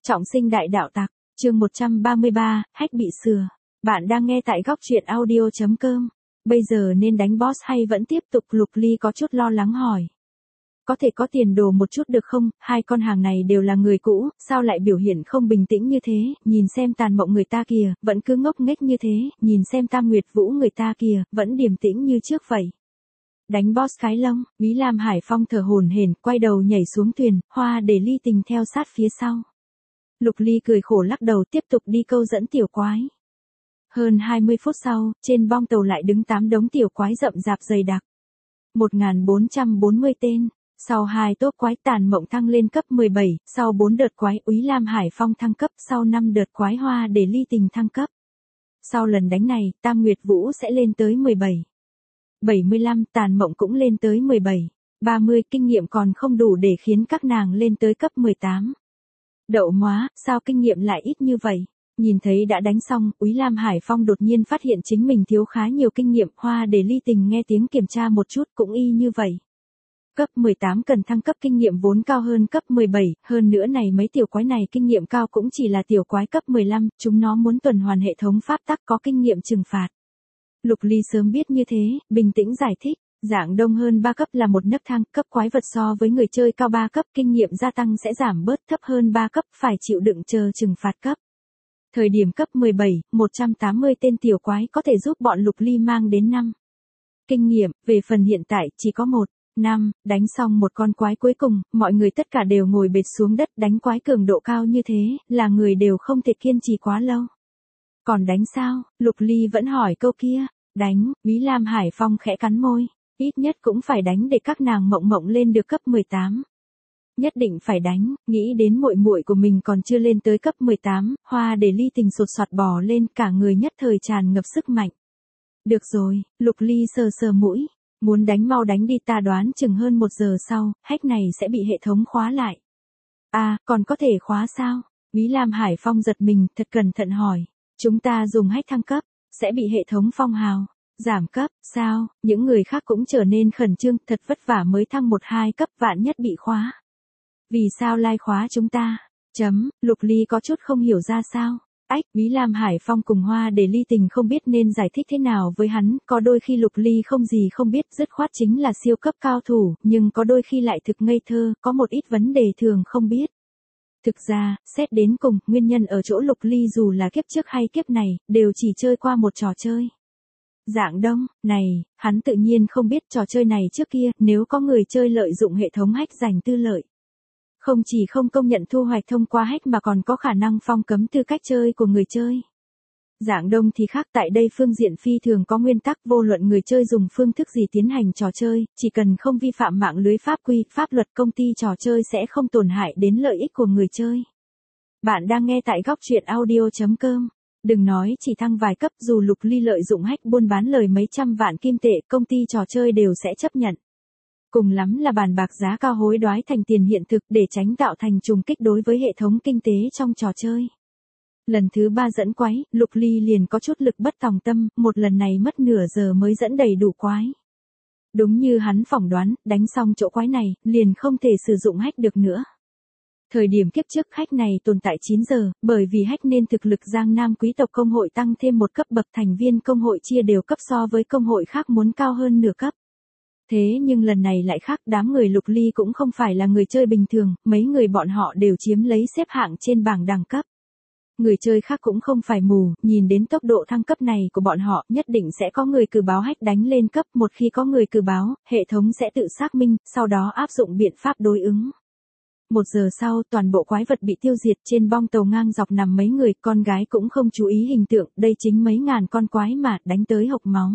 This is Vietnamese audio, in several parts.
Trọng sinh đại đạo tặc, chương 133, hách bị sửa. Bạn đang nghe tại góc truyện audio.com. Bây giờ nên đánh boss hay vẫn tiếp tục? Lục Ly có chút lo lắng hỏi. Có thể có tiền đồ một chút được không? Hai con hàng này đều là người cũ, sao lại biểu hiện không bình tĩnh như thế? Nhìn xem Tàn Mộng người ta kìa, vẫn cứ ngốc nghếch như thế, nhìn xem Tam Nguyệt Vũ người ta kìa, vẫn điềm tĩnh như trước vậy. Đánh boss cái lông, Úy Lam Hải Phong thở hổn hển, quay đầu nhảy xuống thuyền, Hoa để Ly Tình theo sát phía sau. Lục Ly cười khổ lắc đầu tiếp tục đi câu dẫn tiểu quái. Hơn 20 phút sau, trên bong tàu lại đứng 8 đống tiểu quái rậm rạp dày đặc. 1440 tên. Sau 2 tốp quái Tàn Mộng thăng lên cấp 17, sau 4 đợt quái Úy Lam Hải Phong thăng cấp, sau 5 đợt quái Hoa để Ly Tình thăng cấp. Sau lần đánh này, Tam Nguyệt Vũ sẽ lên tới 17. 75, Tàn Mộng cũng lên tới 17. 30, kinh nghiệm còn không đủ để khiến các nàng lên tới cấp 18. Đậu móa, sao kinh nghiệm lại ít như vậy? Nhìn thấy đã đánh xong, Úy Lam Hải Phong đột nhiên phát hiện chính mình thiếu khá nhiều kinh nghiệm. Hoa để Ly Tình nghe tiếng kiểm tra một chút cũng y như vậy. Cấp 18 cần thăng cấp kinh nghiệm vốn cao hơn cấp 17, hơn nữa này mấy tiểu quái này kinh nghiệm cao cũng chỉ là tiểu quái cấp 15, chúng nó muốn tuần hoàn hệ thống pháp tắc có kinh nghiệm trừng phạt. Lục Ly sớm biết như thế, bình tĩnh giải thích. Dạng đông hơn 3 cấp là một nấc thang, cấp quái vật so với người chơi cao 3 cấp kinh nghiệm gia tăng sẽ giảm bớt, thấp hơn 3 cấp phải chịu đựng chờ trừng phạt cấp. Thời điểm cấp 17, 180 tên tiểu quái có thể giúp bọn Lục Ly mang đến 5. Kinh nghiệm, về phần hiện tại chỉ có 1. 5, đánh xong một con quái cuối cùng, mọi người tất cả đều ngồi bệt xuống đất. Đánh quái cường độ cao như thế, là người đều không thể kiên trì quá lâu. Còn đánh sao? Lục Ly vẫn hỏi câu kia. Đánh, Úy Lam Hải Phong khẽ cắn môi. Ít nhất cũng phải đánh để các nàng Mộng Mộng lên được cấp 18. Nhất định phải đánh, nghĩ đến muội muội của mình còn chưa lên tới cấp 18, Hoa để Ly Tình sột soạt bò lên, cả người nhất thời tràn ngập sức mạnh. Được rồi, Lục Ly sờ sờ mũi. Muốn đánh mau đánh đi, ta đoán chừng hơn 1 giờ sau, hack này sẽ bị hệ thống khóa lại. À, còn có thể khóa sao? Úy Lam Hải Phong giật mình, thật cẩn thận hỏi. Chúng ta dùng hack thăng cấp, sẽ bị hệ thống phong hào giảm cấp, sao? Những người khác cũng trở nên khẩn trương, thật vất vả mới thăng 1-2 cấp, vạn nhất bị khóa. Vì sao lai khóa chúng ta? Lục Ly có chút không hiểu ra sao. Ách, Úy Lam Hải Phong cùng Hoa để Ly Tình không biết nên giải thích thế nào với hắn, có đôi khi Lục Ly không gì không biết, dứt khoát chính là siêu cấp cao thủ, nhưng có đôi khi lại thực ngây thơ, có một ít vấn đề thường không biết. Thực ra, xét đến cùng, nguyên nhân ở chỗ Lục Ly dù là kiếp trước hay kiếp này, đều chỉ chơi qua một trò chơi. Dạng đông, này, hắn tự nhiên không biết trò chơi này trước kia, nếu có người chơi lợi dụng hệ thống hack giành tư lợi. Không chỉ không công nhận thu hoạch thông qua hack mà còn có khả năng phong cấm tư cách chơi của người chơi. Dạng đông thì khác, tại đây phương diện phi thường có nguyên tắc, vô luận người chơi dùng phương thức gì tiến hành trò chơi, chỉ cần không vi phạm mạng lưới pháp quy, pháp luật công ty trò chơi sẽ không tổn hại đến lợi ích của người chơi. Bạn đang nghe tại góc truyện audio.com. Đừng nói chỉ thăng vài cấp, dù Lục Ly lợi dụng hack buôn bán lời mấy trăm vạn kim tệ, công ty trò chơi đều sẽ chấp nhận. Cùng lắm là bàn bạc giá cao hối đoái thành tiền hiện thực để tránh tạo thành trùng kích đối với hệ thống kinh tế trong trò chơi. Lần thứ 3 dẫn quái, Lục Ly liền có chút lực bất tòng tâm, một lần này mất nửa giờ mới dẫn đầy đủ quái. Đúng như hắn phỏng đoán, đánh xong chỗ quái này, liền không thể sử dụng hack được nữa. Thời điểm kiếp trước hack này tồn tại 9 giờ, bởi vì hack nên thực lực Giang Nam quý tộc công hội tăng thêm một cấp bậc, thành viên công hội chia đều cấp so với công hội khác muốn cao hơn nửa cấp. Thế nhưng lần này lại khác, đám người Lục Ly cũng không phải là người chơi bình thường, mấy người bọn họ đều chiếm lấy xếp hạng trên bảng đẳng cấp. Người chơi khác cũng không phải mù, nhìn đến tốc độ thăng cấp này của bọn họ, nhất định sẽ có người cử báo hack đánh lên cấp, một khi có người cử báo, hệ thống sẽ tự xác minh, sau đó áp dụng biện pháp đối ứng. 1 giờ sau, toàn bộ quái vật bị tiêu diệt, trên bong tàu ngang dọc nằm mấy người, con gái cũng không chú ý hình tượng, đây chính mấy ngàn con quái mà, đánh tới hộc máu.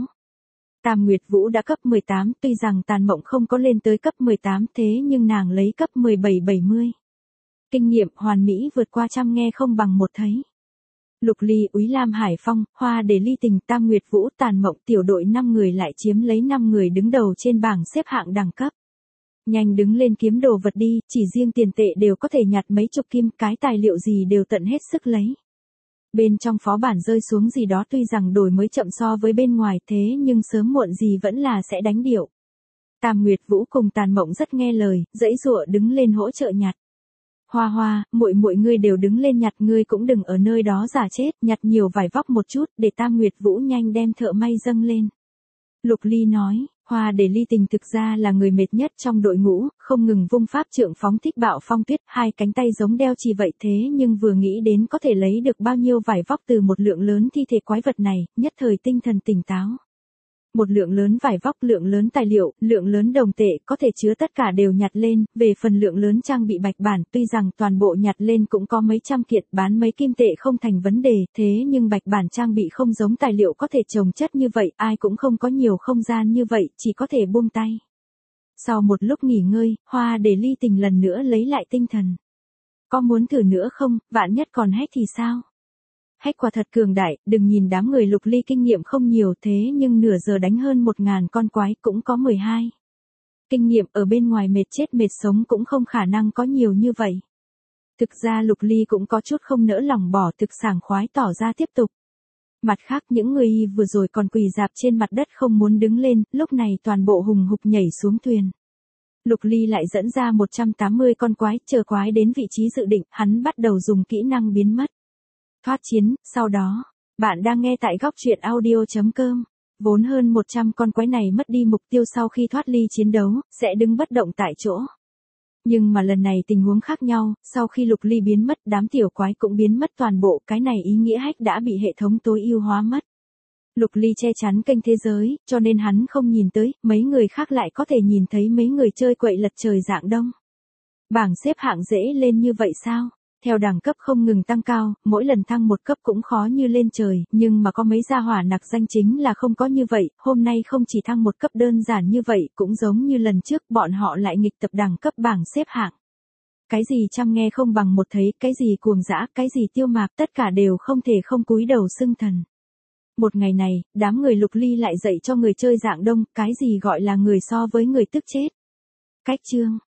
Tam Nguyệt Vũ đã cấp 18, tuy rằng Tàn Mộng không có lên tới cấp 18 thế nhưng nàng lấy cấp 17-70. Kinh nghiệm hoàn mỹ vượt qua trăm nghe không bằng một thấy. Lục Ly, Úy Lam Hải Phong, Hoa để Ly Tình, Tam Nguyệt Vũ, Tàn Mộng, tiểu đội 5 người lại chiếm lấy 5 người đứng đầu trên bảng xếp hạng đẳng cấp. Nhanh đứng lên kiếm đồ vật đi, chỉ riêng tiền tệ đều có thể nhặt mấy chục kim, cái tài liệu gì đều tận hết sức lấy. Bên trong phó bản rơi xuống gì đó tuy rằng đổi mới chậm so với bên ngoài thế nhưng sớm muộn gì vẫn là sẽ đánh điệu. Tam Nguyệt Vũ cùng Tàn Mộng rất nghe lời, giãy giụa đứng lên hỗ trợ nhặt. Hoa Hoa, muội muội ngươi đều đứng lên nhặt, ngươi cũng đừng ở nơi đó giả chết, nhặt nhiều vải vóc một chút, để Tam Nguyệt Vũ nhanh đem thợ may dâng lên. Lục Ly nói, Hoa để Ly Tình thực ra là người mệt nhất trong đội ngũ, không ngừng vung pháp trượng phóng thích bạo phong tuyết, hai cánh tay giống đeo chì vậy, thế nhưng vừa nghĩ đến có thể lấy được bao nhiêu vải vóc từ một lượng lớn thi thể quái vật này, nhất thời tinh thần tỉnh táo. Một lượng lớn vải vóc, lượng lớn tài liệu, lượng lớn đồng tệ, có thể chứa tất cả đều nhặt lên, về phần lượng lớn trang bị bạch bản, tuy rằng toàn bộ nhặt lên cũng có mấy trăm kiện, bán mấy kim tệ không thành vấn đề, thế nhưng bạch bản trang bị không giống tài liệu có thể chồng chất như vậy, ai cũng không có nhiều không gian như vậy, chỉ có thể buông tay. Sau một lúc nghỉ ngơi, Hoa để Ly Tình lần nữa lấy lại tinh thần. Có muốn thử nữa không, vạn nhất còn hack thì sao? Hack quả thật cường đại, đừng nhìn đám người Lục Ly kinh nghiệm không nhiều thế nhưng nửa giờ đánh hơn 1000 con quái cũng có 12. Kinh nghiệm ở bên ngoài mệt chết mệt sống cũng không khả năng có nhiều như vậy. Thực ra Lục Ly cũng có chút không nỡ lòng bỏ, thực sảng khoái tỏ ra tiếp tục. Mặt khác những người vừa rồi còn quỳ rạp trên mặt đất không muốn đứng lên, lúc này toàn bộ hùng hục nhảy xuống thuyền. Lục Ly lại dẫn ra 180 con quái, chờ quái đến vị trí dự định, hắn bắt đầu dùng kỹ năng biến mất. Thoát chiến, sau đó, bạn đang nghe tại góc truyện audio.com. Vốn hơn 100 con quái này mất đi mục tiêu sau khi thoát ly chiến đấu, sẽ đứng bất động tại chỗ. Nhưng mà lần này tình huống khác nhau, sau khi Lục Ly biến mất, đám tiểu quái cũng biến mất toàn bộ, cái này ý nghĩa hack đã bị hệ thống tối ưu hóa mất. Lục Ly che chắn kênh thế giới, cho nên hắn không nhìn tới, mấy người khác lại có thể nhìn thấy mấy người chơi quậy lật trời dạng đông. Bảng xếp hạng dễ lên như vậy sao? Theo đẳng cấp không ngừng tăng cao, mỗi lần thăng một cấp cũng khó như lên trời, nhưng mà có mấy gia hỏa nặc danh chính là không có như vậy, hôm nay không chỉ thăng một cấp đơn giản như vậy, cũng giống như lần trước bọn họ lại nghịch tập đẳng cấp bảng xếp hạng. Cái gì chăm nghe không bằng một thấy, cái gì cuồng dã, cái gì tiêu mạc, tất cả đều không thể không cúi đầu xưng thần. Một ngày này, đám người Lục Ly lại dạy cho người chơi dạng đông, cái gì gọi là người so với người tức chết. Cách chương